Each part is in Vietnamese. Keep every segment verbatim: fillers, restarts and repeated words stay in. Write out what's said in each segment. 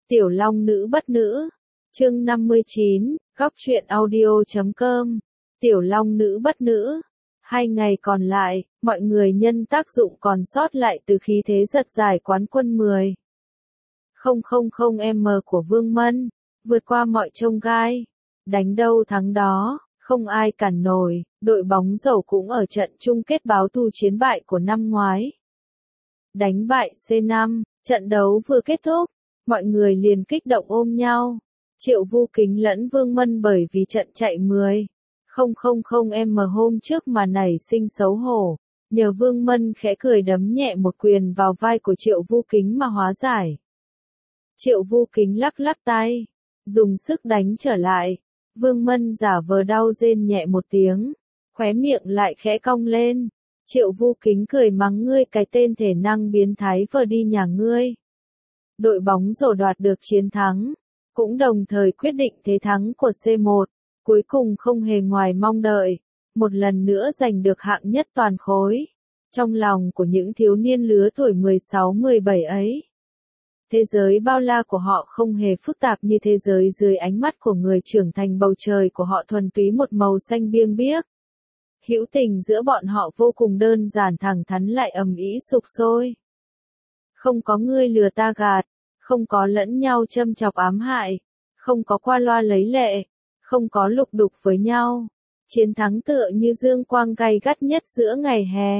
Tiểu Long Nữ Bất Nữ. Chương năm mươi chín, góc truyện audio chấm com. Tiểu Long Nữ Bất Nữ. Hai ngày còn lại, mọi người nhân tác dụng còn sót lại từ khí thế giật giải quán quân mười không không không M của Vương Mân, vượt qua mọi chông gai. Đánh đâu thắng đó, không ai cản nổi, đội bóng rổ cũng ở trận chung kết báo thù chiến bại của năm ngoái. Đánh bại C năm, trận đấu vừa kết thúc, mọi người liền kích động ôm nhau. Triệu Vu Kính lẫn Vương Mân bởi vì trận chạy mười không không không M hôm trước mà nảy sinh xấu hổ, nhờ Vương Mân khẽ cười đấm nhẹ một quyền vào vai của Triệu Vu Kính mà hóa giải. Triệu Vu Kính lắc lắc tay, dùng sức đánh trở lại. Vương Mân giả vờ đau rên nhẹ một tiếng, khóe miệng lại khẽ cong lên. Triệu Vu Kính cười mắng ngươi cái tên thể năng biến thái vờ đi nhà ngươi. Đội bóng rổ đoạt được chiến thắng, cũng đồng thời quyết định thế thắng của C một, cuối cùng không hề ngoài mong đợi, một lần nữa giành được hạng nhất toàn khối. Trong lòng của những thiếu niên lứa tuổi mười sáu mười bảy ấy, thế giới bao la của họ không hề phức tạp như thế giới dưới ánh mắt của người trưởng thành, bầu trời của họ thuần túy một màu xanh biêng biếc. Hữu tình giữa bọn họ vô cùng đơn giản, thẳng thắn lại ầm ĩ sục sôi. Không có ngươi lừa ta gạt, không có lẫn nhau châm chọc ám hại, không có qua loa lấy lệ, không có lục đục với nhau. Chiến thắng tựa như dương quang gay gắt nhất giữa ngày hè,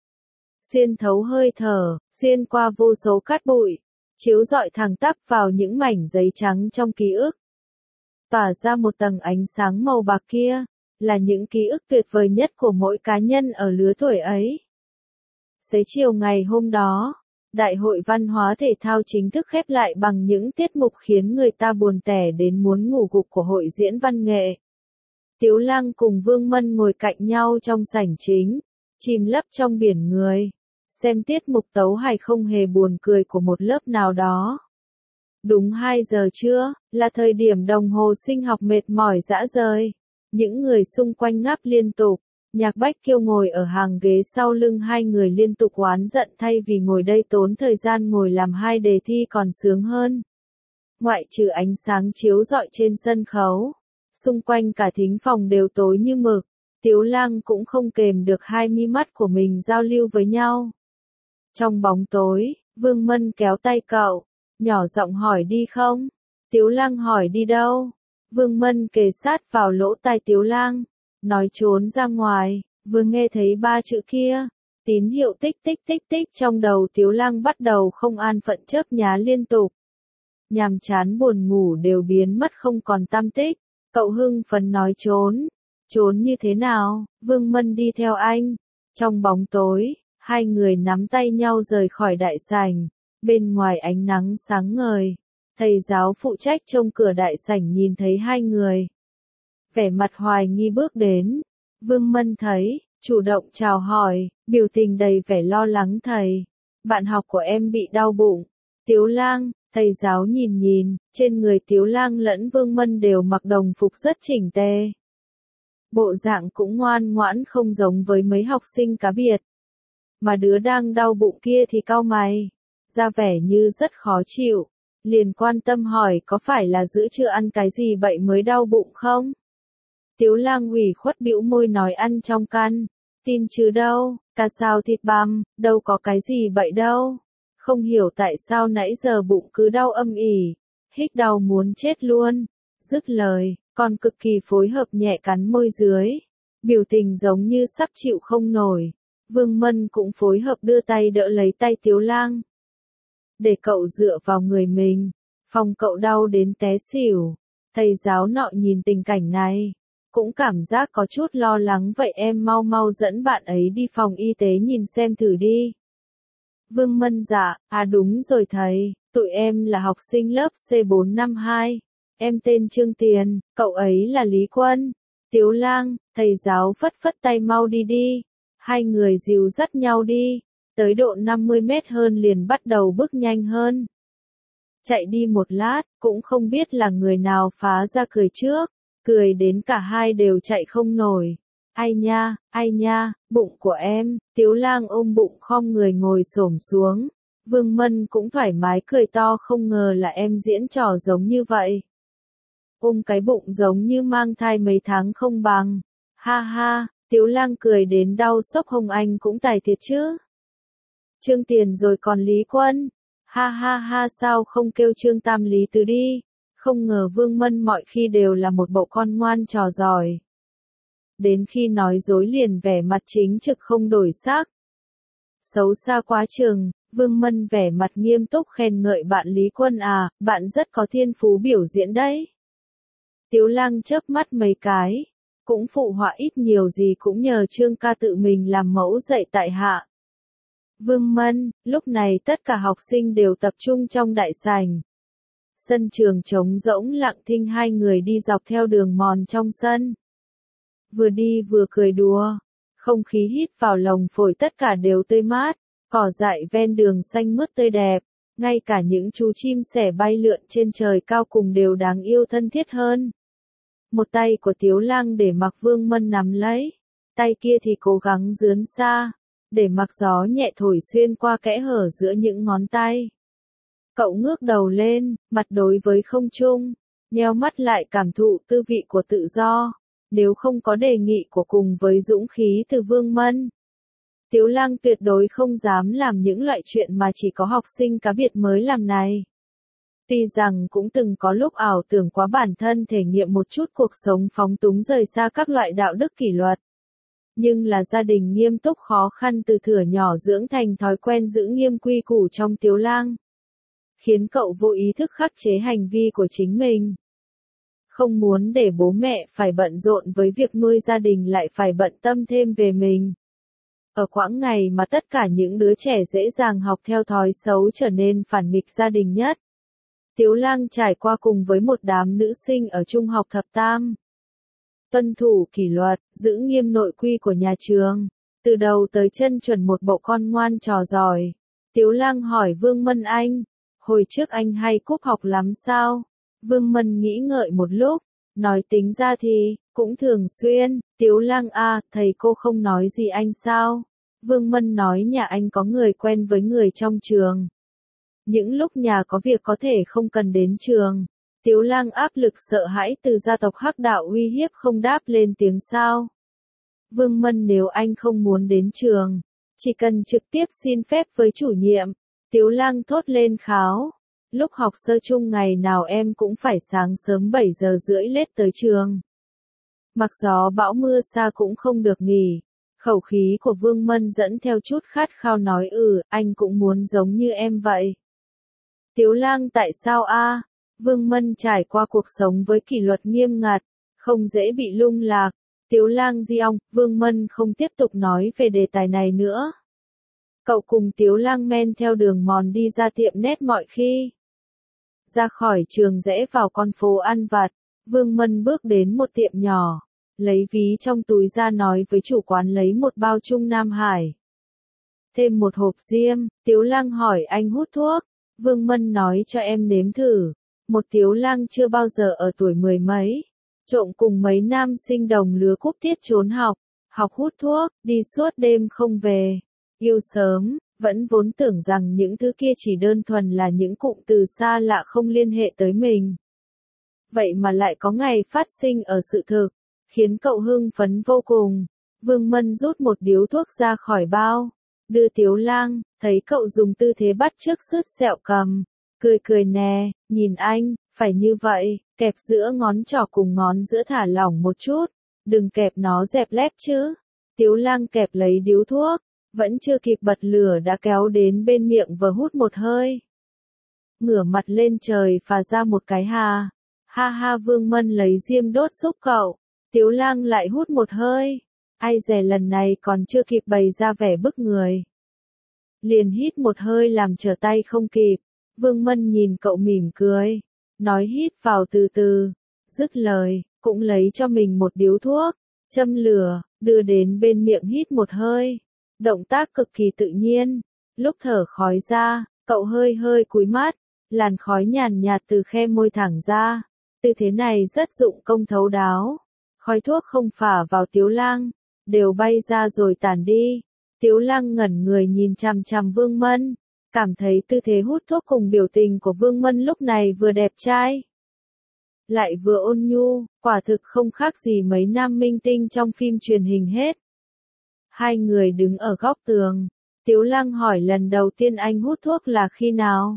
xuyên thấu hơi thở, xuyên qua vô số cát bụi, chiếu rọi thẳng tắp vào những mảnh giấy trắng trong ký ức. Tỏa ra một tầng ánh sáng màu bạc kia, là những ký ức tuyệt vời nhất của mỗi cá nhân ở lứa tuổi ấy. Xế chiều ngày hôm đó, Đại hội Văn hóa Thể thao chính thức khép lại bằng những tiết mục khiến người ta buồn tẻ đến muốn ngủ gục của hội diễn văn nghệ. Tiếu Lang cùng Vương Mân ngồi cạnh nhau trong sảnh chính, chìm lấp trong biển người, xem tiết mục tấu hài không hề buồn cười của một lớp nào đó. Đúng hai giờ trưa, là thời điểm đồng hồ sinh học mệt mỏi rã rời. Những người xung quanh ngáp liên tục. Nhạc Bách Kiêu ngồi ở hàng ghế sau lưng hai người liên tục oán giận thay vì ngồi đây tốn thời gian ngồi làm hai đề thi còn sướng hơn. Ngoại trừ ánh sáng chiếu rọi trên sân khấu, xung quanh cả thính phòng đều tối như mực. Tiếu Lang cũng không kềm được hai mi mắt của mình giao lưu với nhau. Trong bóng tối, Vương Mân kéo tay cậu, nhỏ giọng hỏi đi không? Tiếu Lang hỏi đi đâu? Vương Mân kề sát vào lỗ tai Tiếu Lang, nói trốn ra ngoài. Vừa nghe thấy ba chữ kia, tín hiệu tích tích tích tích trong đầu Tiếu Lang bắt đầu không an phận chớp nhá liên tục. Nhàm chán buồn ngủ đều biến mất không còn tăm tích. Cậu hưng phấn nói trốn. Trốn như thế nào? Vương Mân đi theo anh. Trong bóng tối, hai người nắm tay nhau rời khỏi đại sảnh. Bên ngoài ánh nắng sáng ngời, thầy giáo phụ trách trông cửa đại sảnh nhìn thấy hai người, vẻ mặt hoài nghi bước đến. Vương Mân thấy, chủ động chào hỏi, biểu tình đầy vẻ lo lắng thầy. Bạn học của em bị đau bụng. Tiếu Lang, thầy giáo nhìn nhìn, trên người Tiếu Lang lẫn Vương Mân đều mặc đồng phục rất chỉnh tề. Bộ dạng cũng ngoan ngoãn không giống với mấy học sinh cá biệt. Mà đứa đang đau bụng kia thì cau mày, ra vẻ như rất khó chịu, liền quan tâm hỏi có phải là giữa chưa ăn cái gì vậy mới đau bụng không? Tiếu Lang ủy khuất bĩu môi nói ăn trong căn, tin chứ đâu, cá xào thịt băm, đâu có cái gì vậy đâu. Không hiểu tại sao nãy giờ bụng cứ đau âm ỉ, hích đau muốn chết luôn. Dứt lời, còn cực kỳ phối hợp nhẹ cắn môi dưới, biểu tình giống như sắp chịu không nổi. Vương Mân cũng phối hợp đưa tay đỡ lấy tay Tiếu Lang, để cậu dựa vào người mình, phòng cậu đau đến té xỉu. Thầy giáo nọ nhìn tình cảnh này, cũng cảm giác có chút lo lắng, vậy em mau mau dẫn bạn ấy đi phòng y tế nhìn xem thử đi. Vương Mân dạ, à đúng rồi thầy, tụi em là học sinh lớp C bốn năm hai, em tên Trương Tiền, cậu ấy là Lý Quân. Tiếu Lang, thầy giáo phất phất tay mau đi đi. Hai người dìu dắt nhau đi, tới độ năm mươi mét hơn liền bắt đầu bước nhanh hơn. Chạy đi một lát, cũng không biết là người nào phá ra cười trước, cười đến cả hai đều chạy không nổi. Ai nha, ai nha, bụng của em. Tiếu Lang ôm bụng khom người ngồi xổm xuống, Vương Mân cũng thoải mái cười to, không ngờ là em diễn trò giống như vậy. Ôm cái bụng giống như mang thai mấy tháng không bằng. Ha ha, Tiếu Lang cười đến đau sốc hông, anh cũng tài thiệt chứ. Trương Tiền rồi còn Lý Quân. Ha ha ha, sao không kêu Trương Tam Lý Tứ đi. Không ngờ Vương Mân mọi khi đều là một bộ con ngoan trò giỏi. Đến khi nói dối liền vẻ mặt chính trực không đổi sắc. Xấu xa quá chừng, Vương Mân vẻ mặt nghiêm túc khen ngợi bạn Lý Quân à, bạn rất có thiên phú biểu diễn đấy. Tiếu Lang chớp mắt mấy cái, cũng phụ họa ít nhiều gì cũng nhờ Trương ca tự mình làm mẫu dạy tại hạ. Vương Mân, lúc này tất cả học sinh đều tập trung trong đại sảnh. Sân trường trống rỗng lặng thinh, hai người đi dọc theo đường mòn trong sân. Vừa đi vừa cười đùa, không khí hít vào lồng phổi tất cả đều tươi mát, cỏ dại ven đường xanh mướt tươi đẹp, ngay cả những chú chim sẻ bay lượn trên trời cao cùng đều đáng yêu thân thiết hơn. Một tay của Tiếu Lang để mặc Vương Mân nắm lấy, tay kia thì cố gắng dướn xa, để mặc gió nhẹ thổi xuyên qua kẽ hở giữa những ngón tay. Cậu ngước đầu lên, mặt đối với không trung, nheo mắt lại cảm thụ tư vị của tự do. Nếu không có đề nghị của cùng với dũng khí từ Vương Mân, Tiếu Lang tuyệt đối không dám làm những loại chuyện mà chỉ có học sinh cá biệt mới làm này. Tuy rằng cũng từng có lúc ảo tưởng quá bản thân thể nghiệm một chút cuộc sống phóng túng rời xa các loại đạo đức kỷ luật. Nhưng là gia đình nghiêm túc khó khăn từ thuở nhỏ dưỡng thành thói quen giữ nghiêm quy củ trong Tiếu Lang, khiến cậu vô ý thức khắc chế hành vi của chính mình. Không muốn để bố mẹ phải bận rộn với việc nuôi gia đình lại phải bận tâm thêm về mình. Ở quãng ngày mà tất cả những đứa trẻ dễ dàng học theo thói xấu trở nên phản nghịch gia đình nhất, Tiếu Lang trải qua cùng với một đám nữ sinh ở trung học thập tam. Tuân thủ kỷ luật, giữ nghiêm nội quy của nhà trường, từ đầu tới chân chuẩn một bộ con ngoan trò giỏi. Tiếu Lang hỏi Vương Mân, anh, hồi trước anh hay cúp học lắm sao? Vương Mân nghĩ ngợi một lúc, nói tính ra thì, cũng thường xuyên. Tiếu Lang a, thầy cô không nói gì anh sao? Vương Mân nói nhà anh có người quen với người trong trường. Những lúc nhà có việc có thể không cần đến trường. Tiếu Lang áp lực sợ hãi từ gia tộc Hắc Đạo uy hiếp không đáp lên tiếng sao. Vương Mân, nếu anh không muốn đến trường, chỉ cần trực tiếp xin phép với chủ nhiệm. Tiếu Lang thốt lên kháo. Lúc học sơ chung ngày nào em cũng phải sáng sớm bảy giờ rưỡi lết tới trường. Mặc gió bão mưa xa cũng không được nghỉ. Khẩu khí của Vương Mân dẫn theo chút khát khao nói ừ, anh cũng muốn giống như em vậy. Tiếu Lang, tại sao a? Vương Mân trải qua cuộc sống với kỷ luật nghiêm ngặt, không dễ bị lung lạc. Tiếu Lang di ong, Vương Mân không tiếp tục nói về đề tài này nữa. Cậu cùng Tiếu Lang men theo đường mòn đi ra tiệm nét mọi khi. Ra khỏi trường rẽ vào con phố ăn vặt, Vương Mân bước đến một tiệm nhỏ, lấy ví trong túi ra nói với chủ quán lấy một bao Trung Nam Hải. Thêm một hộp diêm. Tiếu Lang hỏi, anh hút thuốc? Vương Mân nói, cho em nếm thử. Một Tiếu Lang chưa bao giờ ở tuổi mười mấy, trộm cùng mấy nam sinh đồng lứa cúp tiết trốn học, học hút thuốc, đi suốt đêm không về, yêu sớm, vẫn vốn tưởng rằng những thứ kia chỉ đơn thuần là những cụm từ xa lạ không liên hệ tới mình. Vậy mà lại có ngày phát sinh ở sự thực, khiến cậu hưng phấn vô cùng. Vương Mân rút một điếu thuốc ra khỏi bao, đưa Tiếu Lang, thấy cậu dùng tư thế bắt chước sứt sẹo cầm, cười cười nè, nhìn anh, phải như vậy, kẹp giữa ngón trỏ cùng ngón giữa thả lỏng một chút, đừng kẹp nó dẹp lép chứ. Tiếu Lang kẹp lấy điếu thuốc, vẫn chưa kịp bật lửa đã kéo đến bên miệng và hút một hơi. Ngửa mặt lên trời phà ra một cái hà. Ha ha, Vương Mân lấy diêm đốt giúp cậu. Tiếu Lang lại hút một hơi. Ai dè lần này còn chưa kịp bày ra vẻ bức người, liền hít một hơi làm trở tay không kịp. Vương Mân nhìn cậu mỉm cười, nói hít vào từ từ. Dứt lời, cũng lấy cho mình một điếu thuốc, châm lửa, đưa đến bên miệng hít một hơi. Động tác cực kỳ tự nhiên. Lúc thở khói ra, cậu hơi hơi cúi mắt, làn khói nhàn nhạt từ khe môi thẳng ra. Tư thế này rất dụng công thấu đáo. Khói thuốc không phả vào Tiếu Lang, đều bay ra rồi tản đi. Tiếu Lang ngẩn người nhìn chằm chằm Vương Mân, cảm thấy tư thế hút thuốc cùng biểu tình của Vương Mân lúc này vừa đẹp trai, lại vừa ôn nhu, quả thực không khác gì mấy nam minh tinh trong phim truyền hình hết. Hai người đứng ở góc tường, Tiếu Lăng hỏi lần đầu tiên anh hút thuốc là khi nào?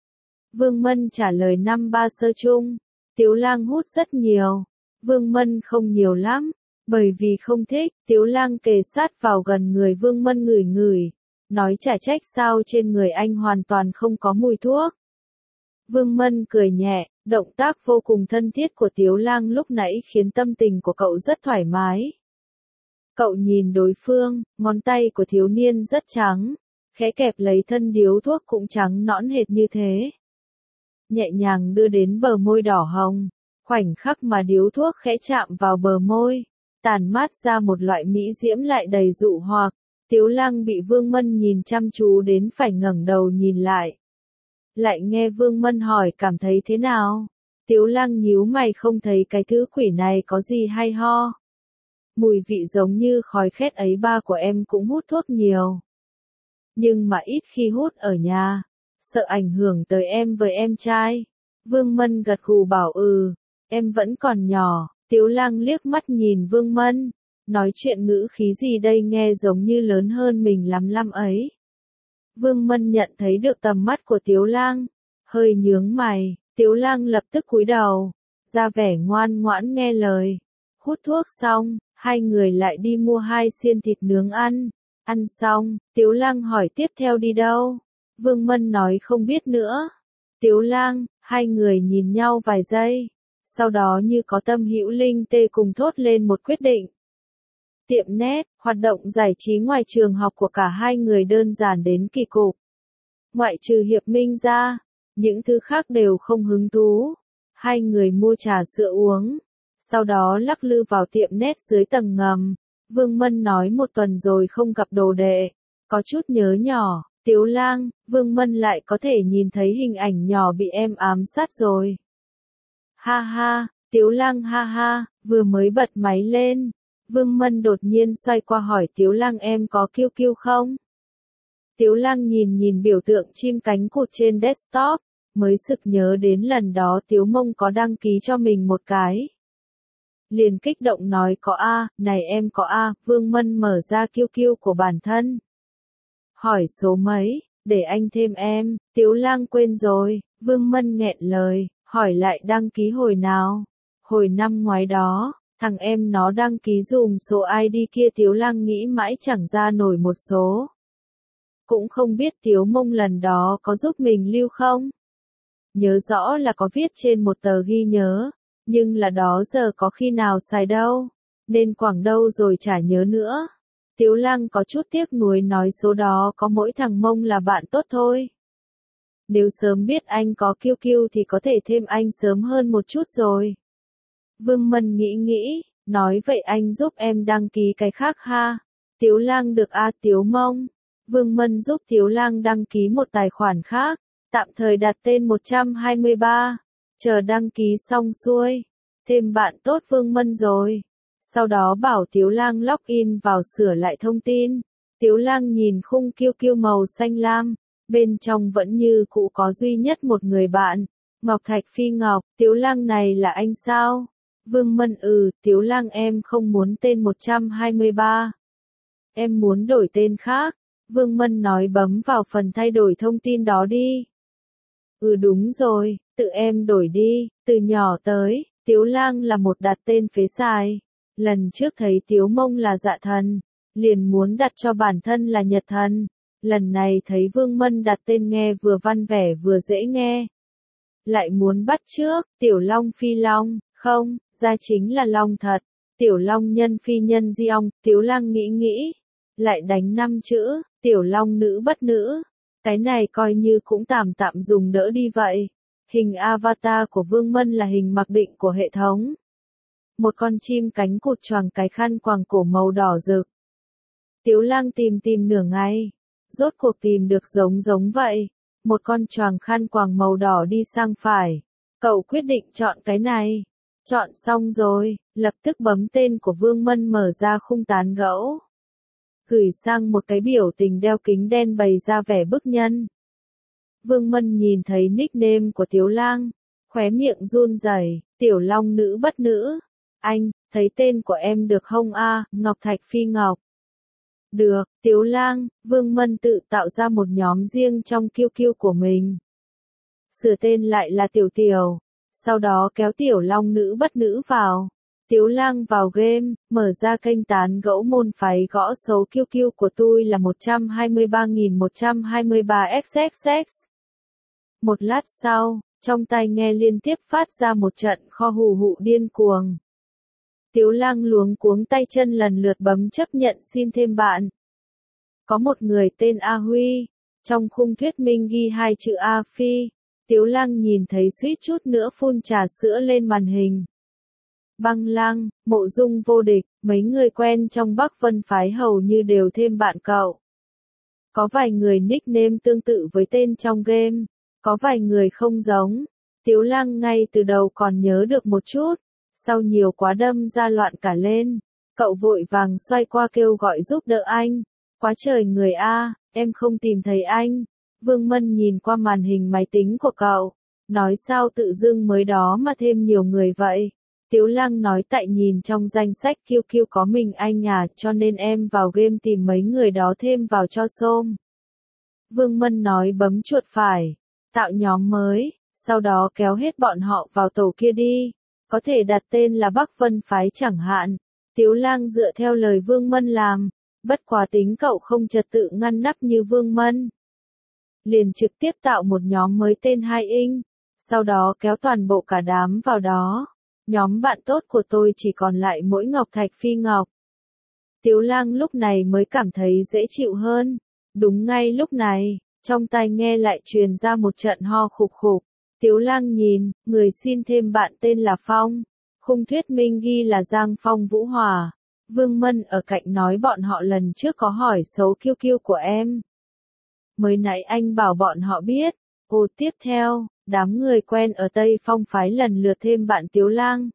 Vương Mân trả lời năm ba sơ chung. Tiếu Lăng hút rất nhiều. Vương Mân không nhiều lắm, bởi vì không thích. Tiếu Lăng kề sát vào gần người Vương Mân ngửi ngửi, nói chả trách sao trên người anh hoàn toàn không có mùi thuốc. Vương Mân cười nhẹ, động tác vô cùng thân thiết của Tiếu Lăng lúc nãy khiến tâm tình của cậu rất thoải mái. Cậu nhìn đối phương, ngón tay của thiếu niên rất trắng, khẽ kẹp lấy thân điếu thuốc cũng trắng nõn hệt như thế. Nhẹ nhàng đưa đến bờ môi đỏ hồng, khoảnh khắc mà điếu thuốc khẽ chạm vào bờ môi, tàn mát ra một loại mỹ diễm lại đầy dụ hoặc. Tiếu Lăng bị Vương Mân nhìn chăm chú đến phải ngẩng đầu nhìn lại. Lại nghe Vương Mân hỏi cảm thấy thế nào? Tiếu Lăng nhíu mày không thấy cái thứ quỷ này có gì hay ho. Mùi vị giống như khói khét ấy ba của em cũng hút thuốc nhiều. Nhưng mà ít khi hút ở nhà, sợ ảnh hưởng tới em với em trai. Vương Mân gật gù bảo ừ, em vẫn còn nhỏ. Tiếu Lăng liếc mắt nhìn Vương Mân, nói chuyện ngữ khí gì đây nghe giống như lớn hơn mình lắm lắm ấy. Vương Mân nhận thấy được tầm mắt của Tiếu Lăng, hơi nhướng mày. Tiếu Lăng lập tức cúi đầu, ra vẻ ngoan ngoãn nghe lời. Hút thuốc xong, hai người lại đi mua hai xiên thịt nướng ăn. Ăn xong, Tiếu Lăng hỏi tiếp theo đi đâu? Vương Mân nói không biết nữa. Tiếu Lăng, hai người nhìn nhau vài giây, sau đó như có tâm hữu linh tê cùng thốt lên một quyết định. Tiệm net, hoạt động giải trí ngoài trường học của cả hai người đơn giản đến kỳ cục. Ngoại trừ Hiệp Minh ra, những thứ khác đều không hứng thú. Hai người mua trà sữa uống, sau đó lắc lư vào tiệm net dưới tầng ngầm. Vương Mân nói một tuần rồi không gặp đồ đệ, có chút nhớ nhỏ. Tiếu Lang, Vương Mân lại có thể nhìn thấy hình ảnh nhỏ bị em ám sát rồi. Ha ha, Tiếu Lang ha ha, vừa mới bật máy lên. Vương Mân đột nhiên xoay qua hỏi Tiếu Lang em có kiu kiu không? Tiếu Lang nhìn nhìn biểu tượng chim cánh cụt trên desktop, mới sực nhớ đến lần đó Tiếu Mông có đăng ký cho mình một cái. Liền kích động nói có a, này em có a. Vương Mân mở ra kiu kiu của bản thân. Hỏi số mấy, để anh thêm em. Tiếu Lang quên rồi. Vương Mân nghẹn lời, hỏi lại đăng ký hồi nào? Hồi năm ngoái đó, thằng em nó đăng ký dùng số i đê kia. Tiếu Lang nghĩ mãi chẳng ra nổi một số. Cũng không biết Tiếu Mông lần đó có giúp mình lưu không? Nhớ rõ là có viết trên một tờ ghi nhớ, nhưng là đó giờ có khi nào xài đâu, nên quẳng đâu rồi chả nhớ nữa. Tiếu Lang có chút tiếc nuối nói số đó có mỗi thằng Mông là bạn tốt thôi. Nếu sớm biết anh có kiu kiu thì có thể thêm anh sớm hơn một chút rồi. Vương Mân nghĩ nghĩ, nói vậy anh giúp em đăng ký cái khác ha. Tiếu Lang được a. Tiếu Mông. Vương Mân giúp Tiếu Lang đăng ký một tài khoản khác, tạm thời đặt tên một trăm hai mươi ba, chờ đăng ký xong xuôi, thêm bạn tốt Vương Mân rồi. Sau đó bảo Tiếu Lang login vào sửa lại thông tin. Tiếu Lang nhìn khung kiu kiu màu xanh lam, bên trong vẫn như cũ có duy nhất một người bạn, Ngọc Thạch Phi Ngọc. Tiếu Lang này là anh sao? Vương Mân ừ, Tiếu Lang em không muốn tên một trăm hai mươi ba. Em muốn đổi tên khác. Vương Mân nói bấm vào phần thay đổi thông tin đó đi. Ừ đúng rồi, tự em đổi đi. Từ nhỏ tới, Tiếu Lang là một đặt tên phế xài. Lần trước thấy Tiếu Mông là Dạ Thần, liền muốn đặt cho bản thân là Nhật Thần. Lần này thấy Vương Mân đặt tên nghe vừa văn vẻ vừa dễ nghe, lại muốn bắt chước Tiểu Long Phi Long. Không, ra chính là Long thật. Tiểu Long nhân phi nhân di ong. Tiếu Lang nghĩ nghĩ, lại đánh năm chữ, Tiểu Long nữ bất nữ. Cái này coi như cũng tạm tạm dùng đỡ đi vậy. Hình avatar của Vương Mân là hình mặc định của hệ thống. Một con chim cánh cụt choàng cái khăn quàng cổ màu đỏ rực. Tiếu Lang tìm tìm nửa ngày, rốt cuộc tìm được giống giống vậy. Một con choàng khăn quàng màu đỏ đi sang phải. Cậu quyết định chọn cái này. Chọn xong rồi, lập tức bấm tên của Vương Mân mở ra khung tán gẫu. Gửi sang một cái biểu tình đeo kính đen bày ra vẻ bức nhân. Vương Mân nhìn thấy nickname của Tiếu Lang, khóe miệng run rẩy, Tiểu Long nữ bất nữ. Anh, thấy tên của em được không a? Ngọc Thạch Phi Ngọc. Được, Tiếu Lang, Vương Mân tự tạo ra một nhóm riêng trong Q Q của mình. Sửa tên lại là Tiểu Tiểu, sau đó kéo Tiểu Long nữ bất nữ vào. Tiếu Lang vào game, mở ra kênh tán gẫu môn phái, gõ số Q Q của tôi là một trăm hai mươi ba nghìn một trăm hai mươi ba x x x. Một lát sau, trong tai nghe liên tiếp phát ra một trận kho hù hụ điên cuồng. Tiếu Lang luống cuống tay chân lần lượt bấm chấp nhận xin thêm bạn. Có một người tên A Huy, trong khung thuyết minh ghi hai chữ A Phi. Tiếu Lang nhìn thấy suýt chút nữa phun trà sữa lên màn hình. Băng Lang, Mộ Dung vô địch, mấy người quen trong Bắc Vân phái hầu như đều thêm bạn cậu. Có vài người nickname tương tự với tên trong game, có vài người không giống. Tiếu Lang ngay từ đầu còn nhớ được một chút, sau nhiều quá đâm ra loạn cả lên. Cậu vội vàng xoay qua kêu gọi giúp đỡ anh. Quá trời người a, em không tìm thấy anh. Vương Mân nhìn qua màn hình máy tính của cậu, nói sao tự dưng mới đó mà thêm nhiều người vậy. Tiếu Lang nói tại nhìn trong danh sách Q Q có mình anh à, cho nên em vào game tìm mấy người đó thêm vào cho xôm. Vương Mân nói bấm chuột phải, tạo nhóm mới, sau đó kéo hết bọn họ vào tổ kia đi. Có thể đặt tên là Bắc Vân phái chẳng hạn. Tiếu Lang dựa theo lời Vương Mân làm, bất quá tính cậu không trật tự ngăn nắp như Vương Mân. Liền trực tiếp tạo một nhóm mới tên Hai Inh, sau đó kéo toàn bộ cả đám vào đó. Nhóm bạn tốt của tôi chỉ còn lại mỗi Ngọc Thạch Phi Ngọc. Tiếu Lang lúc này mới cảm thấy dễ chịu hơn. Đúng ngay lúc này, trong tai nghe lại truyền ra một trận ho khục khục. Tiếu Lang nhìn, người xin thêm bạn tên là Phong. Khung thuyết minh ghi là Giang Phong Vũ Hòa. Vương Mân ở cạnh nói bọn họ lần trước có hỏi số Q Q của em. Mới nãy anh bảo bọn họ biết. Ồ, tiếp theo, đám người quen ở Tây Phong phái lần lượt thêm bạn Tiếu Lang.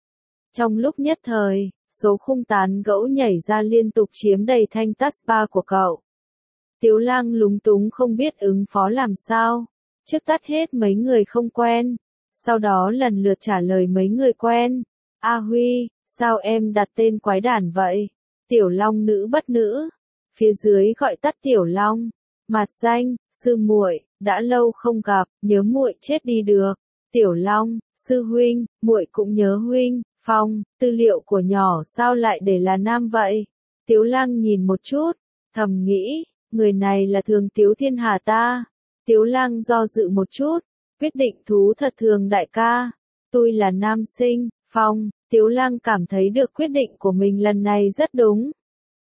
Trong lúc nhất thời, số khung tán gẫu nhảy ra liên tục chiếm đầy thanh taskbar của cậu. Tiếu Lang lúng túng không biết ứng phó làm sao. Trước tắt hết mấy người không quen, sau đó lần lượt trả lời mấy người quen. A Huy, sao em đặt tên quái đản vậy? Tiểu Long nữ bất nữ. Phía dưới gọi tắt Tiểu Long. Mạt danh, sư muội, đã lâu không gặp, nhớ muội chết đi được. Tiểu Long, sư huynh, muội cũng nhớ huynh. Phong, tư liệu của nhỏ sao lại để là nam vậy? Tiếu Lang nhìn một chút, thầm nghĩ, người này là Thường Tiếu Thiên Hà ta. Tiếu Lang do dự một chút, quyết định thú thật Thường đại ca. Tôi là nam sinh, Phong. Tiếu Lang cảm thấy được quyết định của mình lần này rất đúng.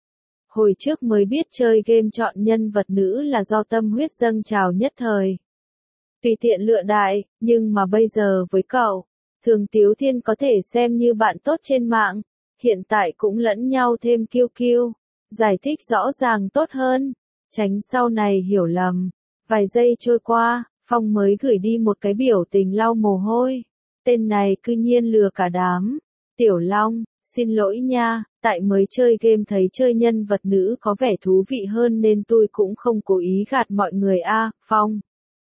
Hồi trước mới biết chơi game chọn nhân vật nữ là do tâm huyết dâng trào nhất thời. Tùy tiện lựa đại, nhưng mà bây giờ với cậu, Thường Tiếu Thiên có thể xem như bạn tốt trên mạng, hiện tại cũng lẫn nhau thêm Q Q, giải thích rõ ràng tốt hơn, tránh sau này hiểu lầm. Vài giây trôi qua, Phong mới gửi đi một cái biểu tình lau mồ hôi. Tên này cư nhiên lừa cả đám. Tiểu Long, xin lỗi nha, tại mới chơi game thấy chơi nhân vật nữ có vẻ thú vị hơn nên tôi cũng không cố ý gạt mọi người a, Phong.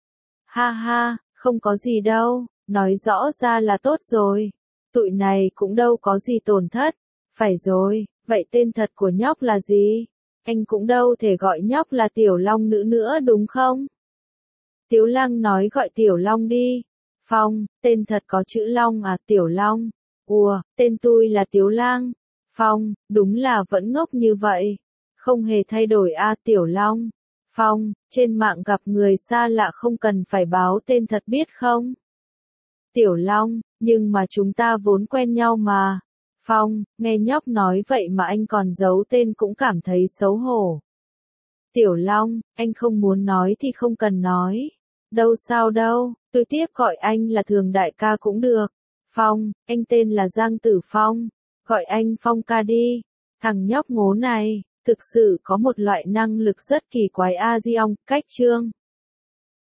Ha ha, không có gì đâu, nói rõ ra là tốt rồi. Tụi này cũng đâu có gì tổn thất. Phải rồi, vậy tên thật của nhóc là gì? Anh cũng đâu thể gọi nhóc là Tiểu Long nữ nữa đúng không? Tiếu Lang nói gọi Tiểu Long đi. Phong, tên thật có chữ Long à? Tiểu Long. Ủa, tên tôi là Tiếu Lang. Phong, đúng là vẫn ngốc như vậy. Không hề thay đổi a. Tiểu Long. Phong, trên mạng gặp người xa lạ không cần phải báo tên thật biết không? Tiểu Long, nhưng mà chúng ta vốn quen nhau mà. Phong, nghe nhóc nói vậy mà anh còn giấu tên cũng cảm thấy xấu hổ. Tiểu Long, anh không muốn nói thì không cần nói. Đâu sao đâu, tôi tiếp gọi anh là Thường đại ca cũng được. Phong, anh tên là Giang Tử Phong. Gọi anh Phong ca đi. Thằng nhóc ngố này, thực sự có một loại năng lực rất kỳ quái a di ong, cách trương.